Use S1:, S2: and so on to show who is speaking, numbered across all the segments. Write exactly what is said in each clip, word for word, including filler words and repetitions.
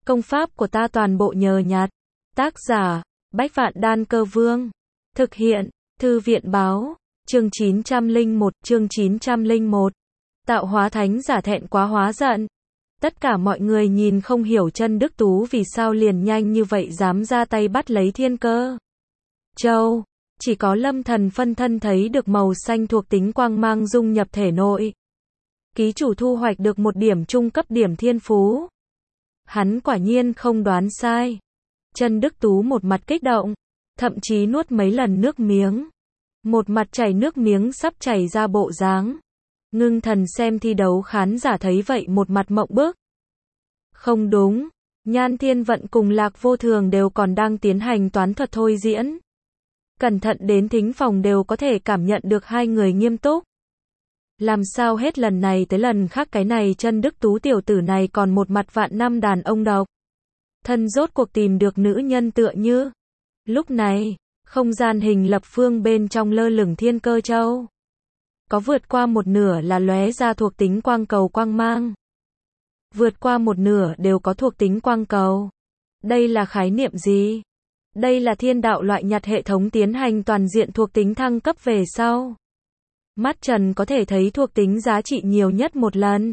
S1: Công pháp của ta toàn bộ nhờ nhặt. Tác giả, Bách Vạn Đan Cơ Vương. Thực hiện, Thư viện báo. Chương chín trăm lẻ một, chương chín trăm lẻ một. Tạo hóa thánh giả thẹn quá hóa giận. Tất cả mọi người nhìn không hiểu chân Đức Tú vì sao liền nhanh như vậy dám ra tay bắt lấy Thiên Cơ Châu. Chỉ có Lâm Thần phân thân thấy được màu xanh thuộc tính quang mang dung nhập thể nội. Ký chủ thu hoạch được một điểm trung cấp điểm thiên phú. Hắn quả nhiên không đoán sai. Chân Đức Tú một mặt kích động, thậm chí nuốt mấy lần nước miếng. Một mặt chảy nước miếng sắp chảy ra bộ dáng. Ngưng thần xem thi đấu khán giả thấy vậy một mặt mộng bức. Không đúng, Nhan Thiên Vận cùng Lạc Vô Thường đều còn đang tiến hành toán thuật thôi diễn. Cẩn thận đến thính phòng đều có thể cảm nhận được hai người nghiêm túc. Làm sao hết lần này tới lần khác cái này chân Đức Tú tiểu tử này còn một mặt vạn năm đàn ông độc. Thân rốt cuộc tìm được nữ nhân tựa như. Lúc này, không gian hình lập phương bên trong lơ lửng Thiên Cơ Châu. Có vượt qua một nửa là lóe ra thuộc tính quang cầu quang mang. Vượt qua một nửa đều có thuộc tính quang cầu. Đây là khái niệm gì? Đây là thiên đạo loại nhặt hệ thống tiến hành toàn diện thuộc tính thăng cấp về sau. Mắt trần có thể thấy thuộc tính giá trị nhiều nhất một lần.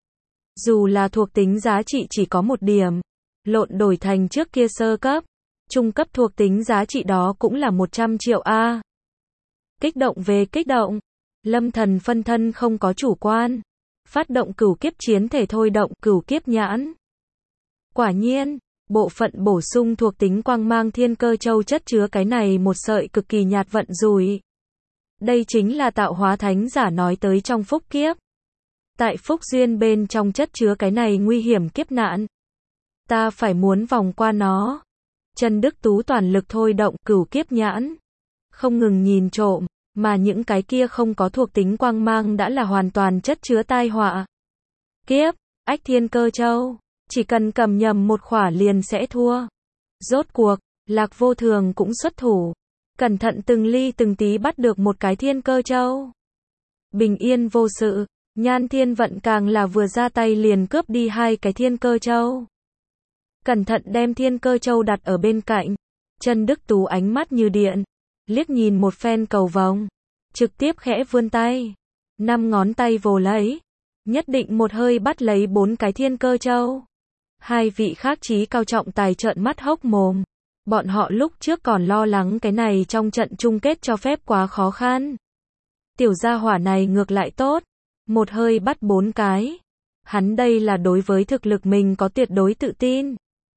S1: Dù là thuộc tính giá trị chỉ có một điểm, lộn đổi thành trước kia sơ cấp, trung cấp thuộc tính giá trị đó cũng là một trăm triệu A. Kích động về kích động, Lâm Thần phân thân không có chủ quan. Phát động cửu kiếp chiến thể thôi động cửu kiếp nhãn. Quả nhiên, bộ phận bổ sung thuộc tính quang mang Thiên Cơ Châu chất chứa cái này một sợi cực kỳ nhạt vận rủi. Đây chính là tạo hóa thánh giả nói tới trong phúc kiếp. Tại phúc duyên bên trong chất chứa cái này nguy hiểm kiếp nạn. Ta phải muốn vòng qua nó. Chân Đức Tú toàn lực thôi động cửu kiếp nhãn. Không ngừng nhìn trộm, mà những cái kia không có thuộc tính quang mang đã là hoàn toàn chất chứa tai họa. Kiếp, ách Thiên Cơ Châu. Chỉ cần cầm nhầm một khỏa liền sẽ thua. Rốt cuộc, Lạc Vô Thường cũng xuất thủ. Cẩn thận từng ly từng tí bắt được một cái Thiên Cơ Châu. Bình yên vô sự, Nhan Thiên Vận càng là vừa ra tay liền cướp đi hai cái Thiên Cơ Châu. Cẩn thận đem Thiên Cơ Châu đặt ở bên cạnh. Chân Đức Tú ánh mắt như điện, liếc nhìn một phen cầu vồng, trực tiếp khẽ vươn tay, năm ngón tay vồ lấy, nhất định một hơi bắt lấy bốn cái Thiên Cơ Châu. Hai vị khác trí cao trọng tài trợn mắt hốc mồm. Bọn họ lúc trước còn lo lắng cái này trong trận chung kết cho phép quá khó khăn. Tiểu gia hỏa này ngược lại tốt, một hơi bắt bốn cái. Hắn đây là đối với thực lực mình có tuyệt đối tự tin.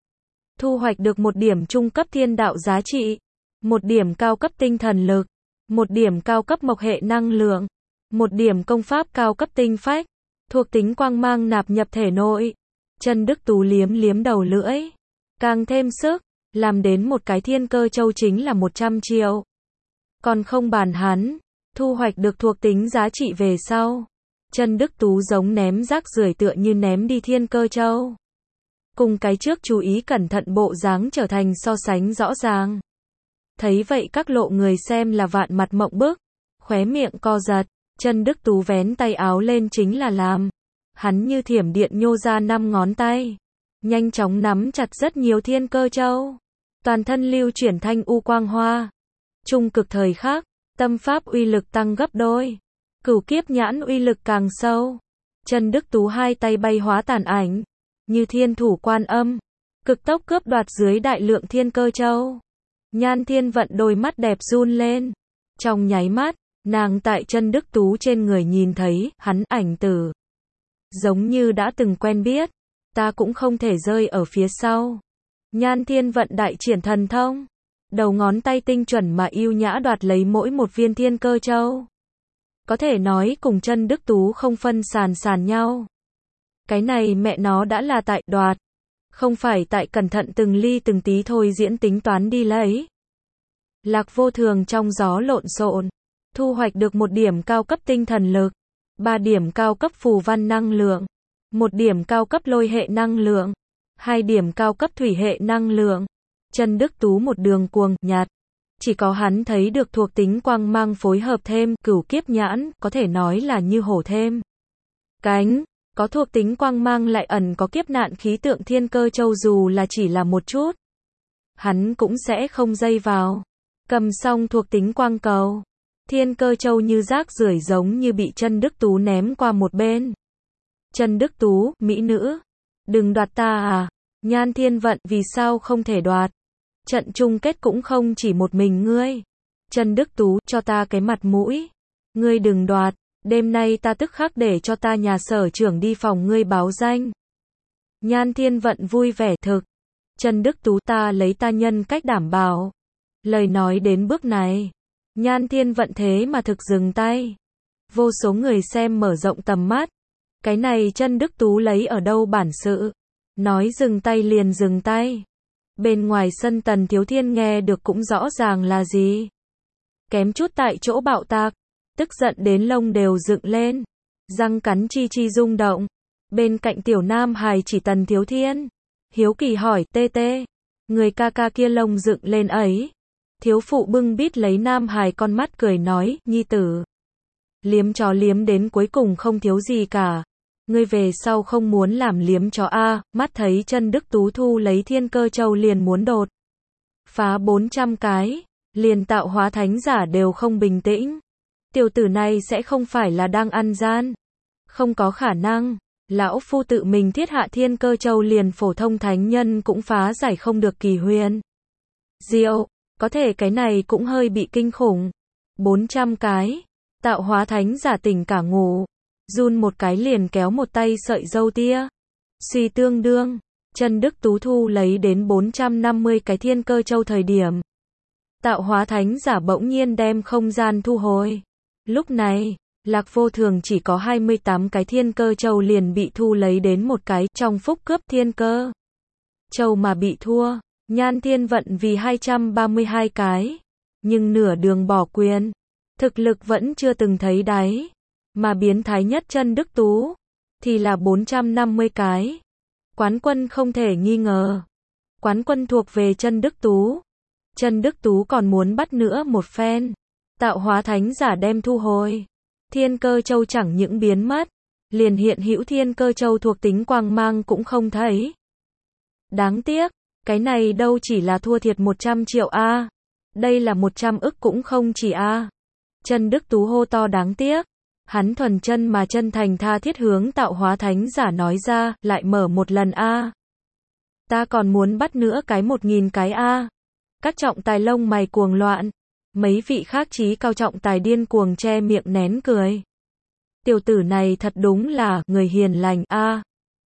S1: Thu hoạch được một điểm trung cấp thiên đạo giá trị, một điểm cao cấp tinh thần lực, một điểm cao cấp mộc hệ năng lượng, một điểm công pháp cao cấp tinh phách, thuộc tính quang mang nạp nhập thể nội. Chân Đức Tú liếm liếm đầu lưỡi, càng thêm sức, làm đến một cái Thiên Cơ Châu chính là một trăm triệu. Còn không bàn hắn, thu hoạch được thuộc tính giá trị về sau. Chân Đức Tú giống ném rác rưởi tựa như ném đi Thiên Cơ Châu. Cùng cái trước chú ý cẩn thận bộ dáng trở thành so sánh rõ ràng. Thấy vậy các lộ người xem là vạn mặt mộng bức, khóe miệng co giật, Chân Đức Tú vén tay áo lên chính là làm. Hắn như thiểm điện nhô ra năm ngón tay, nhanh chóng nắm chặt rất nhiều Thiên Cơ Châu. Toàn thân lưu chuyển thanh u quang hoa. Trung cực thời khắc, tâm pháp uy lực tăng gấp đôi. Cửu kiếp nhãn uy lực càng sâu. Chân Đức Tú hai tay bay hóa tàn ảnh, như thiên thủ quan âm, cực tốc cướp đoạt dưới đại lượng Thiên Cơ Châu. Nhan Thiên Vận đôi mắt đẹp run lên. Trong nháy mắt, nàng tại Chân Đức Tú trên người nhìn thấy hắn ảnh tử. Giống như đã từng quen biết, ta cũng không thể rơi ở phía sau. Nhan Thiên Vận đại triển thần thông, đầu ngón tay tinh chuẩn mà yêu nhã đoạt lấy mỗi một viên Thiên Cơ Châu. Có thể nói cùng Chân Đức Tú không phân sàn sàn nhau. Cái này mẹ nó đã là tại đoạt, không phải tại cẩn thận từng ly từng tí thôi diễn tính toán đi lấy. Lạc Vô Thường trong gió lộn xộn, thu hoạch được một điểm cao cấp tinh thần lực, ba điểm cao cấp phù văn năng lượng, một điểm cao cấp lôi hệ năng lượng, hai điểm cao cấp thủy hệ năng lượng. Chân Đức Tú một đường cuồng nhạt, chỉ có hắn thấy được thuộc tính quang mang phối hợp thêm cửu kiếp nhãn, có thể nói là như hổ thêm cánh. Có thuộc tính quang mang lại ẩn có kiếp nạn khí tượng Thiên Cơ Châu dù là chỉ là một chút. Hắn cũng sẽ không dây vào. Cầm xong thuộc tính quang cầu. Thiên Cơ Châu như rác rưởi giống như bị Chân Đức Tú ném qua một bên. Chân Đức Tú, mỹ nữ. Đừng đoạt ta à. Nhan Thiên Vận, vì sao không thể đoạt? Trận chung kết cũng không chỉ một mình ngươi. Chân Đức Tú, cho ta cái mặt mũi. Ngươi đừng đoạt. Đêm nay ta tức khắc để cho ta nhà sở trưởng đi phòng ngươi báo danh. Nhan Thiên Vận vui vẻ thực. Chân Đức Tú, ta lấy ta nhân cách đảm bảo. Lời nói đến bước này. Nhan Thiên Vận thế mà thực dừng tay. Vô số người xem mở rộng tầm mắt. Cái này Chân Đức Tú lấy ở đâu bản sự. Nói dừng tay liền dừng tay. Bên ngoài sân Tần Thiếu Thiên nghe được cũng rõ ràng là gì. Kém chút tại chỗ bạo tạc. Tức giận đến lông đều dựng lên. Răng cắn chi chi rung động. Bên cạnh tiểu nam hài chỉ Tần Thiếu Thiên. Hiếu kỳ hỏi, tê tê. Người ca ca kia lông dựng lên ấy. Thiếu phụ bưng bít lấy nam hài con mắt cười nói, nhi tử. Liếm chó liếm đến cuối cùng không thiếu gì cả. Ngươi về sau không muốn làm liếm chó a. Mắt thấy Chân Đức Tú thu lấy Thiên Cơ Châu liền muốn đột. Phá bốn trăm cái. Liền tạo hóa thánh giả đều không bình tĩnh. Tiểu tử này sẽ không phải là đang ăn gian. Không có khả năng. Lão phu tự mình thiết hạ Thiên Cơ Châu liền phổ thông thánh nhân cũng phá giải không được kỳ huyền. Diệu. Có thể cái này cũng hơi bị kinh khủng. bốn trăm cái. Tạo hóa thánh giả tỉnh cả ngủ. Run một cái liền kéo một tay sợi dâu tia. Suy tương đương. Chân Đức Tú thu lấy đến bốn trăm năm mươi cái Thiên Cơ Châu thời điểm. Tạo hóa thánh giả bỗng nhiên đem không gian thu hồi. Lúc này, Lạc Vô Thường chỉ có hai mươi tám cái Thiên Cơ Châu liền bị thu lấy đến một cái trong phúc cướp Thiên Cơ Châu mà bị thua. Nhan Thiên Vận vì hai trăm ba mươi hai cái. Nhưng nửa đường bỏ quyền. Thực lực vẫn chưa từng thấy đáy. Mà biến thái nhất Chân Đức Tú. Thì là bốn trăm năm mươi cái. Quán quân không thể nghi ngờ. Quán quân thuộc về Chân Đức Tú. Chân Đức Tú còn muốn bắt nữa một phen. Tạo hóa thánh giả đem thu hồi. Thiên Cơ Châu chẳng những biến mất. Liền hiện hữu Thiên Cơ Châu thuộc tính quang mang cũng không thấy. Đáng tiếc. Cái này đâu chỉ là thua thiệt một trăm triệu a. Đây là một trăm ức cũng không chỉ a. Chân Đức Tú hô to đáng tiếc. Hắn thuần chân mà chân thành tha thiết hướng tạo hóa thánh giả nói ra, lại mở một lần a. Ta còn muốn bắt nữa cái một nghìn cái a. Các trọng tài lông mày cuồng loạn. Mấy vị khác trí cao trọng tài điên cuồng che miệng nén cười. Tiểu tử này thật đúng là người hiền lành a.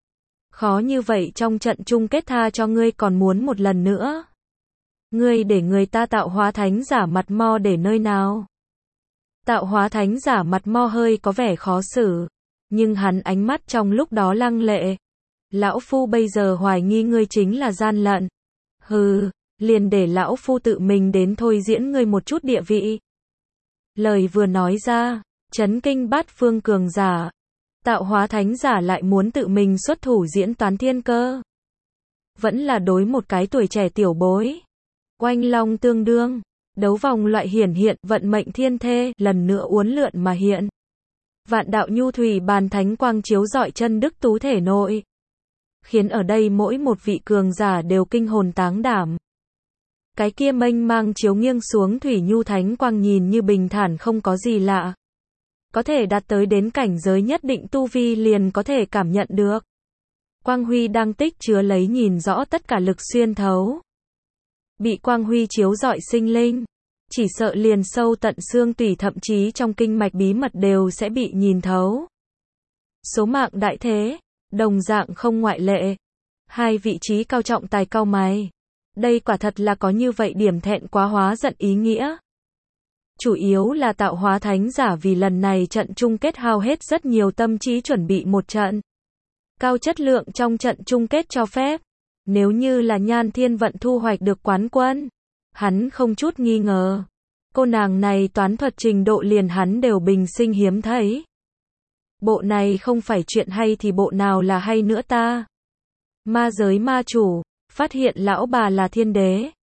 S1: Khó như vậy trong trận chung kết tha cho ngươi còn muốn một lần nữa. Ngươi để người ta tạo hóa thánh giả mặt mo để nơi nào? Tạo hóa thánh giả mặt mo hơi có vẻ khó xử. Nhưng hắn ánh mắt trong lúc đó lăng lệ. Lão phu bây giờ hoài nghi ngươi chính là gian lận. Hừ, liền để lão phu tự mình đến thôi diễn ngươi một chút địa vị. Lời vừa nói ra, chấn kinh bát phương cường giả. Tạo hóa thánh giả lại muốn tự mình xuất thủ diễn toán thiên cơ. Vẫn là đối một cái tuổi trẻ tiểu bối. Oanh long tương đương. Đấu vòng loại hiển hiện vận mệnh thiên thê lần nữa uốn lượn mà hiện. Vạn đạo nhu thủy bàn thánh quang chiếu rọi Chân Đức Tú thể nội. Khiến ở đây mỗi một vị cường giả đều kinh hồn táng đảm. Cái kia mênh mang chiếu nghiêng xuống thủy nhu thánh quang nhìn như bình thản không có gì lạ. Có thể đạt tới đến cảnh giới nhất định tu vi liền có thể cảm nhận được. Quang huy đang tích chứa lấy nhìn rõ tất cả lực xuyên thấu. Bị quang huy chiếu rọi sinh linh. Chỉ sợ liền sâu tận xương tủy thậm chí trong kinh mạch bí mật đều sẽ bị nhìn thấu. Số mạng đại thế, đồng dạng không ngoại lệ. Hai vị trí cao trọng tài cao mày. Đây quả thật là có như vậy điểm thẹn quá hóa giận ý nghĩa. Chủ yếu là tạo hóa thánh giả vì lần này trận chung kết hao hết rất nhiều tâm trí chuẩn bị một trận. Cao chất lượng trong trận chung kết cho phép. Nếu như là Nhan Thiên Vận thu hoạch được quán quân. Hắn không chút nghi ngờ. Cô nàng này toán thuật trình độ liền hắn đều bình sinh hiếm thấy. Bộ này không phải chuyện hay thì bộ nào là hay nữa ta. Ma giới ma chủ, phát hiện lão bà là thiên đế.